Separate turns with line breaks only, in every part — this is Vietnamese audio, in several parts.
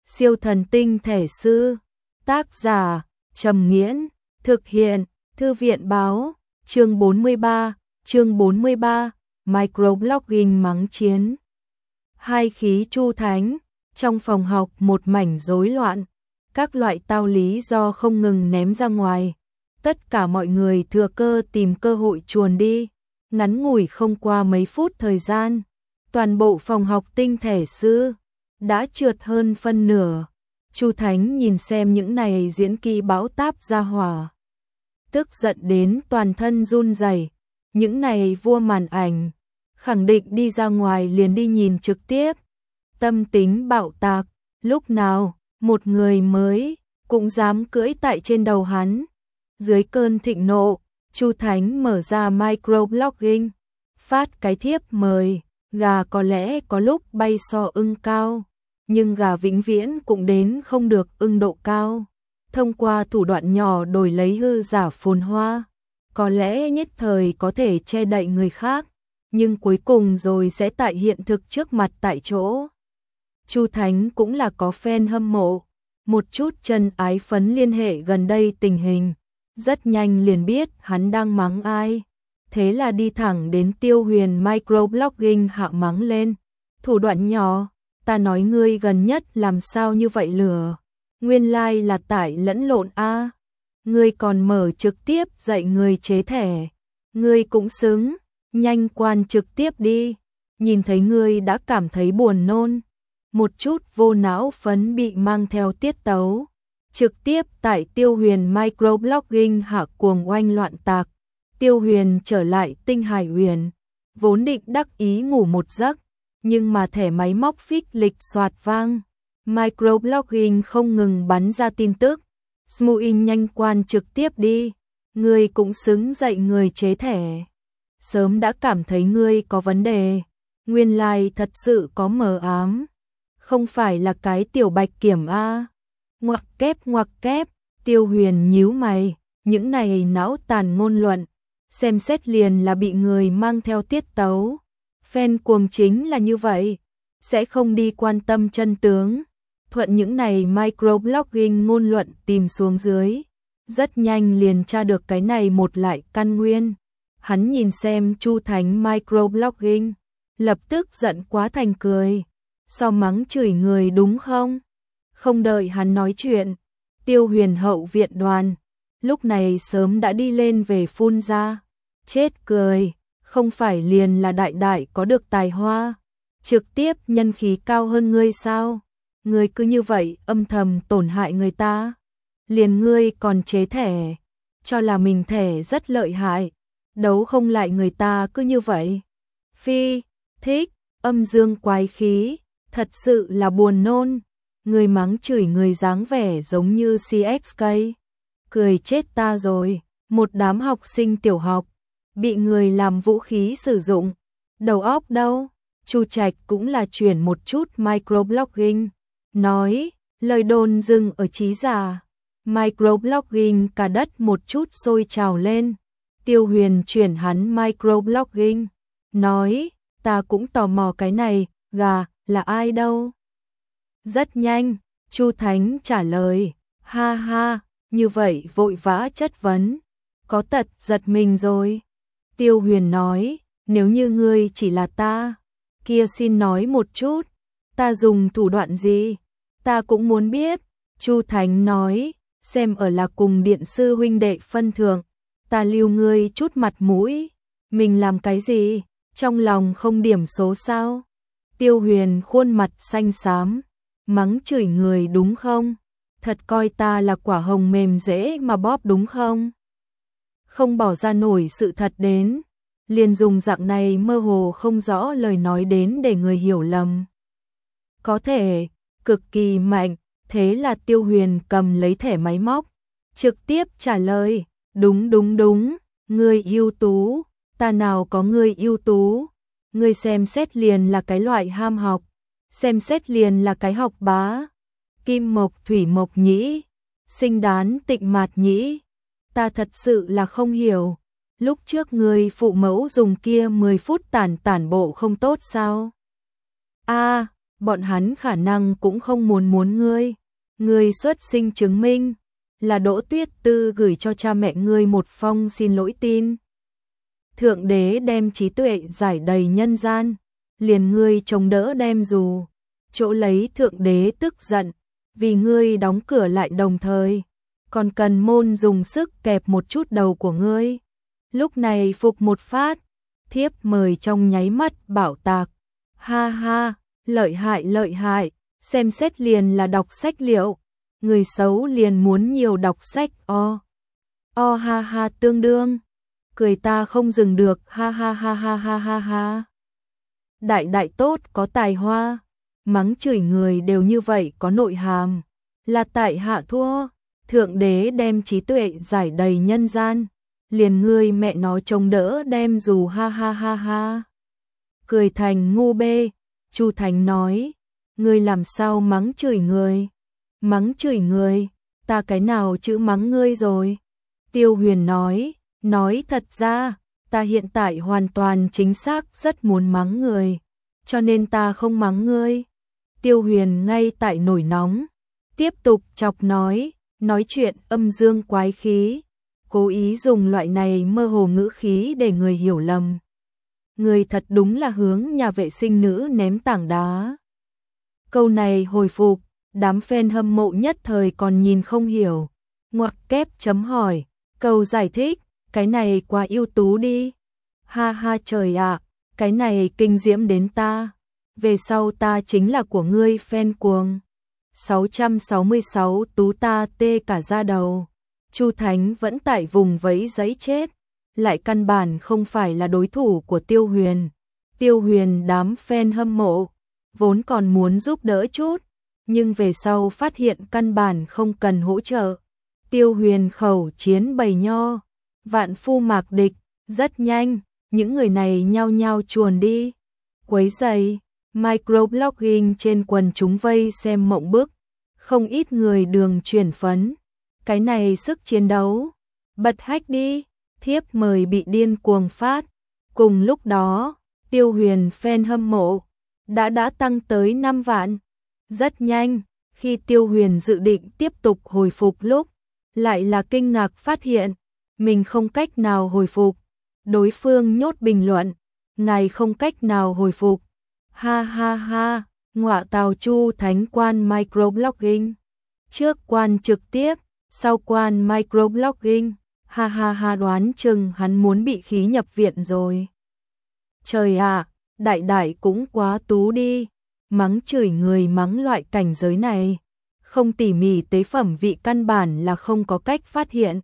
Siêu thần tinh thể sư. Tác giả Trầm Nghiễn. Thực hiện Thư viện báo. Chương 43. Microblogging mắng chiến. Hai khí chu thánh. Trong phòng học một mảnh rối loạn, các loại tao lý do không ngừng ném ra ngoài. Tất cả mọi người thừa cơ tìm cơ hội chuồn đi. Ngắn ngủi không qua mấy phút thời gian, toàn bộ phòng học tinh thể sư đã trượt hơn phân nửa. Chu Thánh nhìn xem những này diễn kỳ bão táp ra hỏa, tức giận đến toàn thân run rẩy. Những này vua màn ảnh khẳng định đi ra ngoài liền đi nhìn trực tiếp. Tâm tính bạo tạc, lúc nào một người mới cũng dám cưỡi tại trên đầu hắn. Dưới cơn thịnh nộ, Chu Thánh mở ra microblogging, phát cái thiếp mời. Gà có lẽ có lúc bay so ưng cao, nhưng gà vĩnh viễn cũng đến không được ưng độ cao. Thông qua thủ đoạn nhỏ đổi lấy hư giả phồn hoa, có lẽ nhất thời có thể che đậy người khác, nhưng cuối cùng rồi sẽ tại hiện thực trước mặt tại chỗ. Chu Thánh cũng là có fan hâm mộ, một chút chân ái phấn liên hệ gần đây tình hình, rất nhanh liền biết hắn đang mắng ai. Thế là đi thẳng đến Tiêu Huyền microblogging hạ mắng lên. Thủ đoạn nhỏ, ta nói ngươi gần nhất làm sao như vậy lừa. Nguyên lai là tải lẫn lộn a. Ngươi còn mở trực tiếp dạy người chế thẻ. Ngươi cũng xứng, nhanh quan trực tiếp đi. Nhìn thấy ngươi đã cảm thấy buồn nôn. Một chút vô não phấn bị mang theo tiết tấu. Trực tiếp tại Tiêu Huyền microblogging hạ cuồng oanh loạn tạc. Tiêu Huyền trở lại Tinh Hải Huyền, vốn định đắc ý ngủ một giấc, nhưng mà thẻ máy móc phích lịch soạt vang. Microblogging không ngừng bắn ra tin tức. Smuin nhanh quan trực tiếp đi, ngươi cũng xứng dạy người chế thẻ. Sớm đã cảm thấy ngươi có vấn đề, nguyên lai thật sự có mờ ám. Không phải là cái tiểu bạch kiểm a. Ngoặc kép, Tiêu Huyền nhíu mày, những này não tàn ngôn luận. Xem xét liền là bị người mang theo tiết tấu. Fan cuồng chính là như vậy, sẽ không đi quan tâm chân tướng. Thuận những này microblogging ngôn luận tìm xuống dưới, rất nhanh liền tra được cái này một lại căn nguyên. Hắn nhìn xem Chu Thánh microblogging, lập tức giận quá thành cười. So mắng chửi người đúng không? Không đợi hắn nói chuyện, Tiêu Huyền hậu viện đoàn lúc này sớm đã đi lên về phun ra. Chết cười, không phải liền là đại đại có được tài hoa, trực tiếp nhân khí cao hơn ngươi sao? Ngươi cứ như vậy âm thầm tổn hại người ta. Liền ngươi còn chế thẻ, cho là mình thẻ rất lợi hại, đấu không lại người ta cứ như vậy. Phi, thích, âm dương quái khí, thật sự là buồn nôn. Ngươi mắng chửi người dáng vẻ giống như CXK. Cười chết ta rồi, một đám học sinh tiểu học bị người làm vũ khí sử dụng. Đầu óc đâu? Chu Trạch cũng là chuyển một chút microblogging, nói, lời đồn dừng ở trí giả. Microblogging cả đất một chút sôi trào lên. Tiêu Huyền chuyển hắn microblogging, nói, ta cũng tò mò cái này, gà là ai đâu? Rất nhanh, Chu Thánh trả lời, ha ha, như vậy vội vã chất vấn, có tật giật mình rồi. Tiêu Huyền nói, nếu như ngươi chỉ là ta, kia xin nói một chút, ta dùng thủ đoạn gì? Ta cũng muốn biết. Chu Thánh nói, xem ở là cùng điện sư huynh đệ phân thượng, ta lưu ngươi chút mặt mũi. Mình làm cái gì? Trong lòng không điểm số sao? Tiêu Huyền khuôn mặt xanh xám, mắng chửi người đúng không? Thật coi ta là quả hồng mềm dễ mà bóp đúng không? Không bỏ ra nổi sự thật đến, liền dùng dạng này mơ hồ không rõ lời nói đến để người hiểu lầm. Có thể, cực kỳ mạnh, thế là Tiêu Huyền cầm lấy thẻ máy móc, trực tiếp trả lời, đúng, ngươi ưu tú, ta nào có ngươi ưu tú, ngươi xem xét liền là cái loại ham học, xem xét liền là cái học bá, kim mộc thủy mộc nhĩ, sinh đán tịnh mạt nhĩ. Ta thật sự là không hiểu, lúc trước người phụ mẫu dùng kia 10 phút tản bộ không tốt sao? bọn hắn khả năng cũng không muốn ngươi. Ngươi xuất sinh chứng minh là Đỗ Tuyết Tư gửi cho cha mẹ ngươi một phong xin lỗi tin. Thượng đế đem trí tuệ giải đầy nhân gian, liền ngươi chống đỡ đem dù. Chỗ lấy thượng đế tức giận, vì ngươi đóng cửa lại đồng thời, còn cần môn dùng sức kẹp một chút đầu của ngươi. Lúc này phục một phát, thiếp mời trong nháy mắt bảo tạc. Ha ha, lợi hại, xem xét liền là đọc sách liệu. Người xấu liền muốn nhiều đọc sách o ha ha tương đương. Cười ta không dừng được ha ha ha ha ha ha ha. Đại tốt có tài hoa, mắng chửi người đều như vậy có nội hàm. Là tại hạ thua, thượng đế đem trí tuệ giải đầy nhân gian, liền ngươi mẹ nó chống đỡ đem dù ha ha ha ha. Cười thành ngu bê, Chu Thánh nói, ngươi làm sao mắng chửi người? Mắng chửi người, ta cái nào chữ mắng ngươi rồi? Tiêu Huyền nói thật ra, ta hiện tại hoàn toàn chính xác rất muốn mắng người, cho nên ta không mắng ngươi. Tiêu Huyền ngay tại nổi nóng, tiếp tục chọc nói chuyện âm dương quái khí, cố ý dùng loại này mơ hồ ngữ khí để người hiểu lầm. Người thật đúng là hướng nhà vệ sinh nữ ném tảng đá. Câu này hồi phục, đám fan hâm mộ nhất thời còn nhìn không hiểu. Ngoặc kép chấm hỏi, câu giải thích, cái này quá ưu tú đi. Ha ha trời ạ, cái này kinh diễm đến ta. Về sau ta chính là của ngươi fan cuồng. 666 tú ta tê cả da đầu. Chu Thánh vẫn tại vùng vẫy giấy chết, lại căn bản không phải là đối thủ của Tiêu Huyền. Tiêu Huyền đám fan hâm mộ, vốn còn muốn giúp đỡ chút, nhưng về sau phát hiện căn bản không cần hỗ trợ. Tiêu Huyền khẩu chiến bầy nho, vạn phu mạc địch, rất nhanh, những người này nhao nhao chuồn đi. Quấy rầy, microblogging trên quần chúng vây xem mộng bức, không ít người đường chuyển phấn. Cái này sức chiến đấu, bật hack đi, thiếp mời bị điên cuồng phát. Cùng lúc đó, Tiêu Huyền fan hâm mộ đã tăng tới 5 vạn. Rất nhanh, khi Tiêu Huyền dự định tiếp tục hồi phục lúc, lại là kinh ngạc phát hiện, mình không cách nào hồi phục. Đối phương nhốt bình luận, ngài không cách nào hồi phục. Ha ha ha, ngọa tào Chu Thánh quan microblogging. Trước quan trực tiếp, sau quan microblogging. Ha ha ha, đoán chừng hắn muốn bị khí nhập viện rồi. Trời ạ, đại cũng quá tú đi. Mắng chửi người mắng loại cảnh giới này, không tỉ mỉ tế phẩm vị căn bản là không có cách phát hiện.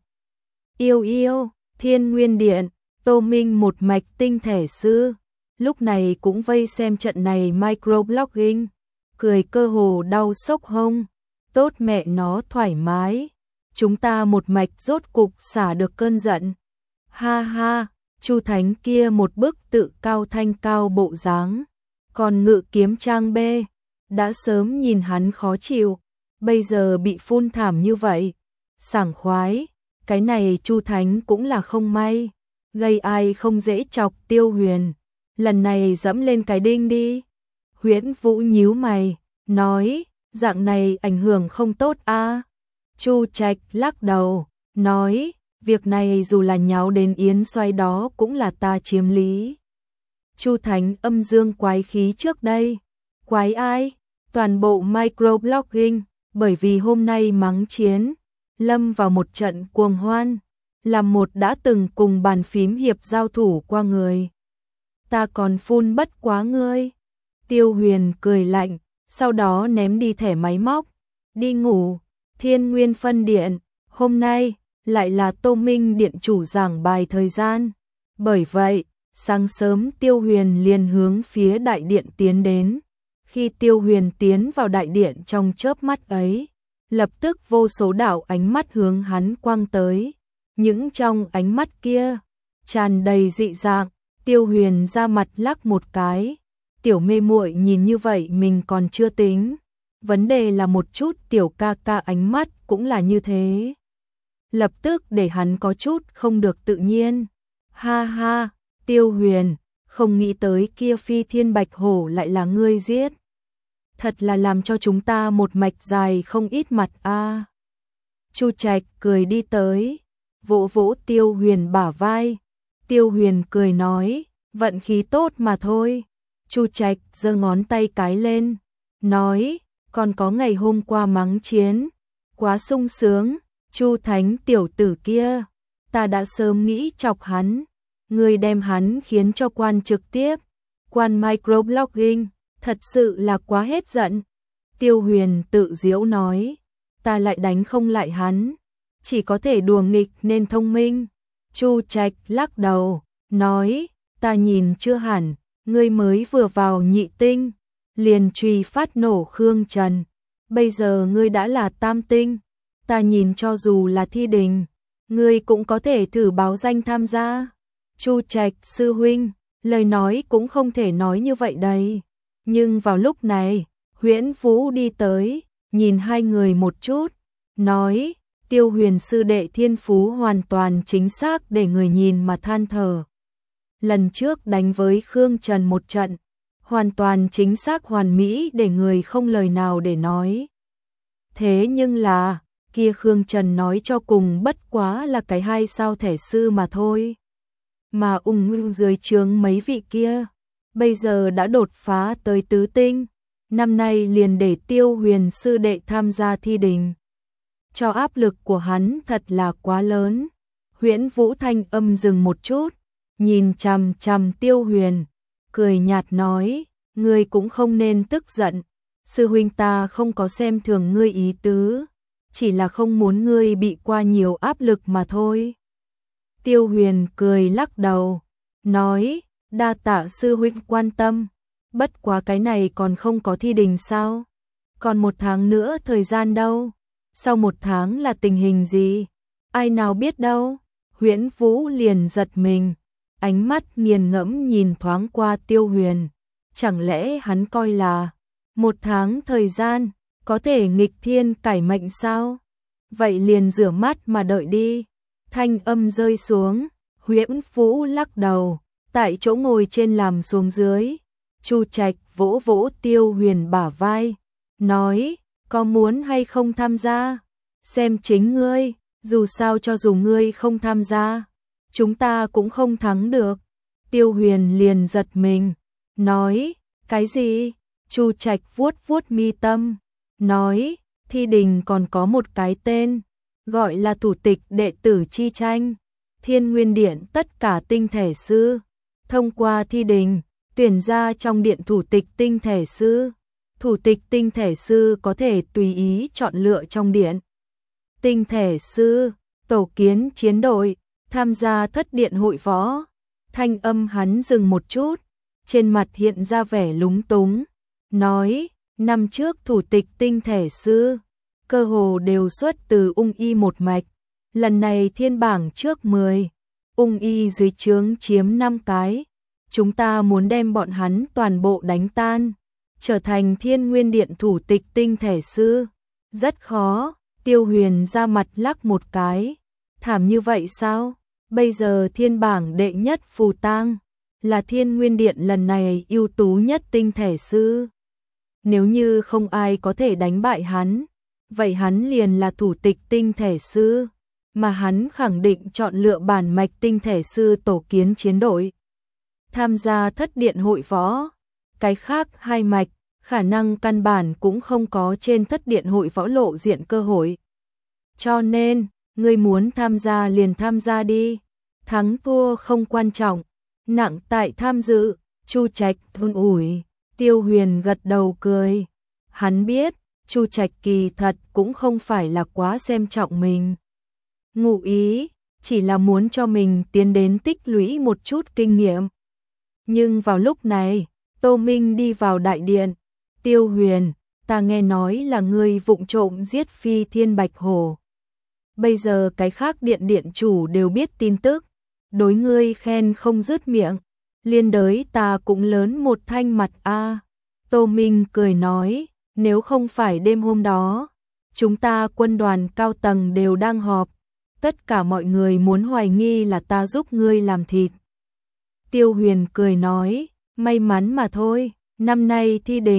Yêu, Thiên Nguyên Điện, Tô Minh một mạch tinh thể sư, lúc này cũng vây xem trận này microblogging, cười cơ hồ đau sốc hông. Tốt mẹ nó thoải mái, chúng ta một mạch rốt cục xả được cơn giận. Ha ha, Chu Thánh kia một bức tự cao thanh cao bộ dáng, còn Ngự Kiếm Trang B, đã sớm nhìn hắn khó chịu, bây giờ bị phun thảm như vậy, sảng khoái, cái này Chu Thánh cũng là không may, gây ai không dễ chọc. Tiêu Huyền, lần này dẫm lên cái đinh đi. Huyễn Vũ nhíu mày, nói, dạng này ảnh hưởng không tốt a. Chu Trạch lắc đầu, nói, việc này dù là nháo đến yến xoay đó cũng là ta chiếm lý. Chu Thánh âm dương quái khí trước đây. Quái ai? Toàn bộ microblogging, bởi vì hôm nay mắng chiến, lâm vào một trận cuồng hoan, là một đã từng cùng bàn phím hiệp giao thủ qua người. Ta còn phun bất quá ngươi. Tiêu Huyền cười lạnh, sau đó ném đi thẻ máy móc. Đi ngủ, Thiên Nguyên phân điện, hôm nay lại là Tô Minh điện chủ giảng bài thời gian. Bởi vậy, sáng sớm Tiêu Huyền liền hướng phía đại điện tiến đến. Khi Tiêu Huyền tiến vào đại điện trong chớp mắt ấy, lập tức vô số đạo ánh mắt hướng hắn quang tới. Những trong ánh mắt kia, tràn đầy dị dạng. Tiêu Huyền ra mặt lắc một cái. Tiểu mê muội nhìn như vậy mình còn chưa tính. Vấn đề là một chút tiểu ca ca ánh mắt cũng là như thế. Lập tức để hắn có chút không được tự nhiên. Ha ha, Tiêu Huyền, không nghĩ tới kia Phi Thiên Bạch Hổ lại là ngươi giết. thật là làm cho chúng ta một mạch dài không ít mặt a. Chu Trạch cười đi tới, vỗ vỗ Tiêu Huyền bả vai. Tiêu Huyền cười nói, vận khí tốt mà thôi. Chu Trạch giơ ngón tay cái lên, nói, còn có ngày hôm qua mắng chiến, quá sung sướng, Chu Thánh tiểu tử kia, ta đã sớm nghĩ chọc hắn, người đem hắn khiến cho quan trực tiếp, quan microblogging, thật sự là quá hết giận. Tiêu Huyền tự giễu nói, ta lại đánh không lại hắn, chỉ có thể đùa nghịch nên thông minh. Chu Trạch lắc đầu, nói, ta nhìn chưa hẳn, ngươi mới vừa vào nhị tinh, liền truy phát nổ Khương Trần, bây giờ ngươi đã là tam tinh, ta nhìn cho dù là thi đình, ngươi cũng có thể thử báo danh tham gia. Chu Trạch sư huynh, lời nói cũng không thể nói như vậy đây. Nhưng vào lúc này, Huyễn Vũ đi tới, nhìn hai người một chút, nói, Tiêu Huyền sư đệ thiên phú hoàn toàn chính xác để người nhìn mà than thở. Lần trước đánh với Khương Trần một trận, hoàn toàn chính xác hoàn mỹ để người không lời nào để nói. Thế nhưng là, kia Khương Trần nói cho cùng bất quá là cái 2 sao thể sư mà thôi. Mà dưới trướng mấy vị kia, bây giờ đã đột phá tới tứ tinh, năm nay liền để Tiêu Huyền sư đệ tham gia thi đình. Cho áp lực của hắn thật là quá lớn. Huyễn Vũ thanh âm dừng một chút, nhìn chằm chằm Tiêu Huyền, cười nhạt nói, ngươi cũng không nên tức giận, sư huynh ta không có xem thường ngươi ý tứ, chỉ là không muốn ngươi bị qua nhiều áp lực mà thôi. Tiêu Huyền cười lắc đầu, nói, đa tạ sư huynh quan tâm, bất quá cái này còn không có thi đình sao? Còn 1 tháng nữa thời gian đâu? Sau 1 tháng là tình hình gì? Ai nào biết đâu? Huyễn Vũ liền giật mình, ánh mắt nghiền ngẫm nhìn thoáng qua Tiêu Huyền. Chẳng lẽ hắn coi là 1 tháng thời gian có thể nghịch thiên cải mệnh sao? Vậy liền rửa mắt mà đợi đi. Thanh âm rơi xuống, Huyễn Vũ lắc đầu, tại chỗ ngồi trên làm xuống dưới. Chu Trạch vỗ vỗ Tiêu Huyền bả vai, nói, có muốn hay không tham gia? Xem chính ngươi, dù sao cho dù ngươi không tham gia, chúng ta cũng không thắng được. Tiêu Huyền liền giật mình, nói, cái gì? Chu Trạch vuốt vuốt mi tâm, nói, thi đình còn có một cái tên, gọi là thủ tịch đệ tử chi tranh. Thiên Nguyên Điện tất cả tinh thể sư, thông qua thi đình, tuyển ra trong điện thủ tịch tinh thể sư. Thủ tịch tinh thể sư có thể tùy ý chọn lựa trong điện. Tinh thể sư, tổ kiến chiến đội, tham gia thất điện hội võ. Thanh âm hắn dừng một chút, trên mặt hiện ra vẻ lúng túng, nói, năm trước thủ tịch tinh thể sư, cơ hồ đều xuất từ ung y một mạch, lần này thiên bảng trước 10, ung y dưới trướng chiếm 5 cái, chúng ta muốn đem bọn hắn toàn bộ đánh tan, trở thành Thiên Nguyên Điện thủ tịch tinh thể sư, rất khó. Tiêu Huyền ra mặt lắc một cái, thảm như vậy sao? Bây giờ thiên bảng đệ nhất Phù Tang là Thiên Nguyên Điện lần này ưu tú nhất tinh thể sư. Nếu như không ai có thể đánh bại hắn, vậy hắn liền là thủ tịch tinh thể sư, mà hắn khẳng định chọn lựa bản mạch tinh thể sư tổ kiến chiến đội, tham gia thất điện hội võ. Cái khác 2 mạch, khả năng căn bản cũng không có trên thất điện hội võ lộ diện cơ hội. Cho nên, ngươi muốn tham gia liền tham gia đi, thắng thua không quan trọng, nặng tại tham dự. Chu Trạch thôn ủi. Tiêu Huyền gật đầu cười, hắn biết Chu Trạch kỳ thật cũng không phải là quá xem trọng mình, ngụ ý chỉ là muốn cho mình tiến đến tích lũy một chút kinh nghiệm. Nhưng vào lúc này, Tô Minh đi vào đại điện. Tiêu Huyền, ta nghe nói là ngươi vụng trộm giết Phi Thiên Bạch Hổ. Bây giờ cái khác điện điện chủ đều biết tin tức, đối ngươi khen không dứt miệng, liên đới ta cũng lớn một thanh mặt a. Tô Minh cười nói, nếu không phải đêm hôm đó, chúng ta quân đoàn cao tầng đều đang họp, tất cả mọi người muốn hoài nghi là ta giúp ngươi làm thịt. Tiêu Huyền cười nói, may mắn mà thôi, năm nay thi đình,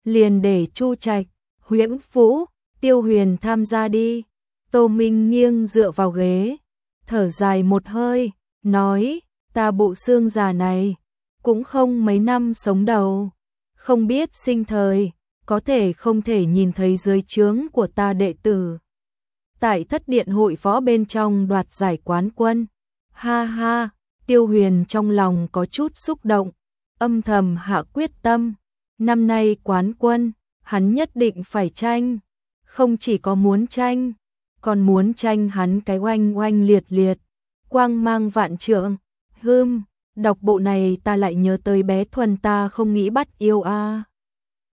liền để Chu Trạch, Huyễn Vũ, Tiêu Huyền tham gia đi. Tô Minh nghiêng dựa vào ghế, thở dài một hơi, nói, ta bộ xương già này, cũng không mấy năm sống đầu, không biết sinh thời, có thể không thể nhìn thấy dưới trướng của ta đệ tử. Tại thất điện hội võ bên trong đoạt giải quán quân. Ha ha, Tiêu Huyền trong lòng có chút xúc động, âm thầm hạ quyết tâm, năm nay quán quân, hắn nhất định phải tranh, không chỉ có muốn tranh, còn muốn tranh hắn cái oanh oanh liệt liệt, quang mang vạn trượng. Đọc bộ này ta lại nhớ tới bé Thuần ta không nghĩ bắt yêu a.